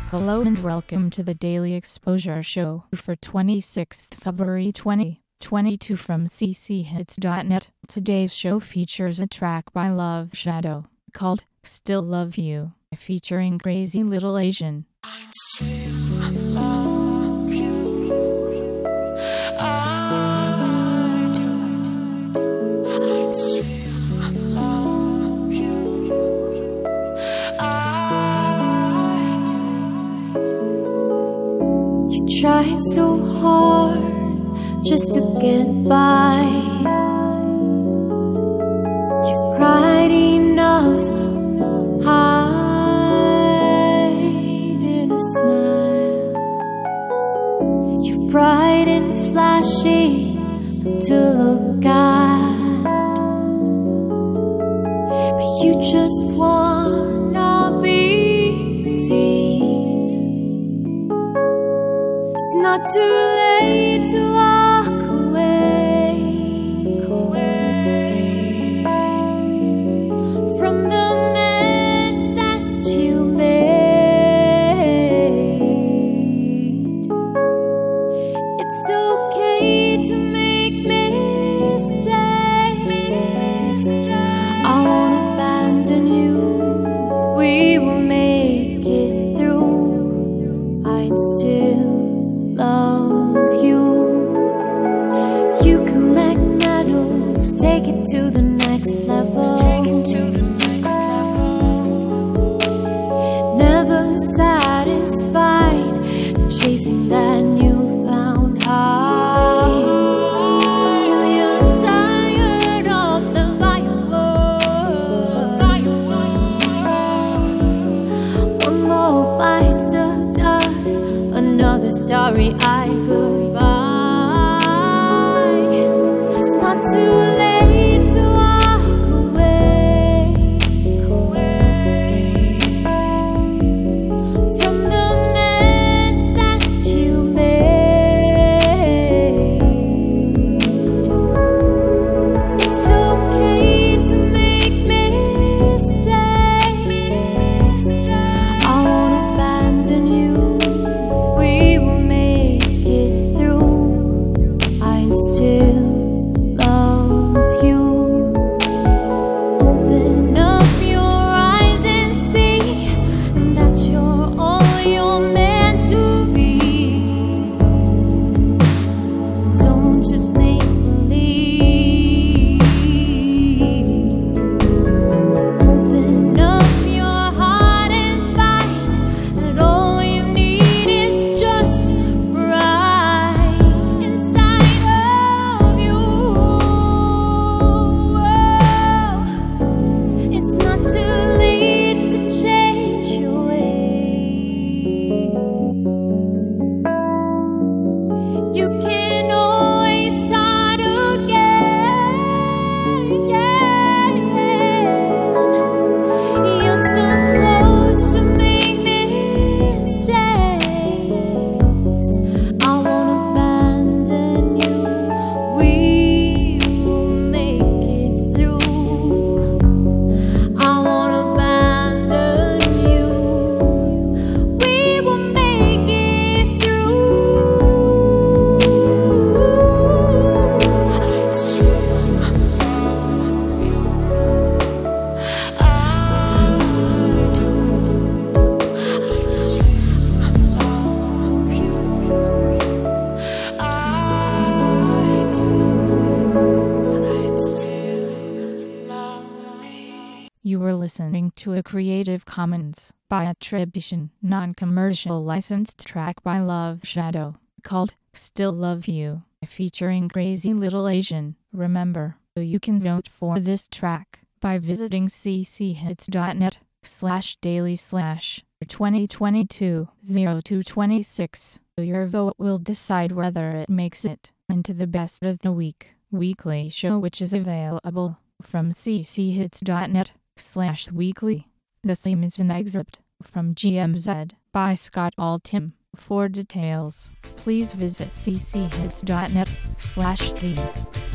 Hello and welcome to the Daily Exposure Show for 26th February 2022 from cchits.net. Today's show features a track by Love Shadow called Still Love You, featuring Crazy Little Asian. I still love you. I do. I still love you. I do. You tried so hard just to get by. You've cried enough. Bright and flashy to look at, but you just wanna be seen. It's not too late to walk away from the mess that you made. It's okay to make mistakes. I won't abandon you. We will make it through. I still love you. You collect medals, take it to the next level. Never satisfied, chasing that newfound high, till you're tired of the fireworks. One more bites the dust, another starry-eyed goodbye. It's not too late to walk away from the mess that you made. It's okay to make mistakes. I won't abandon you. We will make it through. I still love you. Open up your eyes and see that you're all you're meant to be. Don't just make believe. Open up your heart and find that all you need is just right inside of you. It's not too late to change your ways. You can always start again. You're supposed to make mistakes. I won't abandon you. We will make it through. I won't abandon you. We will make it through. I still love you. I do. I still love you. I do. I still love me. You were listening to a Creative Commons by attribution, non-commercial licensed track by Love Shadow called Still Love You, featuring Crazy Little Asian. Remember, you can vote for this track by visiting cchits.net/daily/2022-0226. Your vote will decide whether it makes it into the Best of the Week weekly show, which is available from cchits.net/weekly. The theme is an excerpt from GMZ by Scott Altham. For details, please visit cchits.net/theme.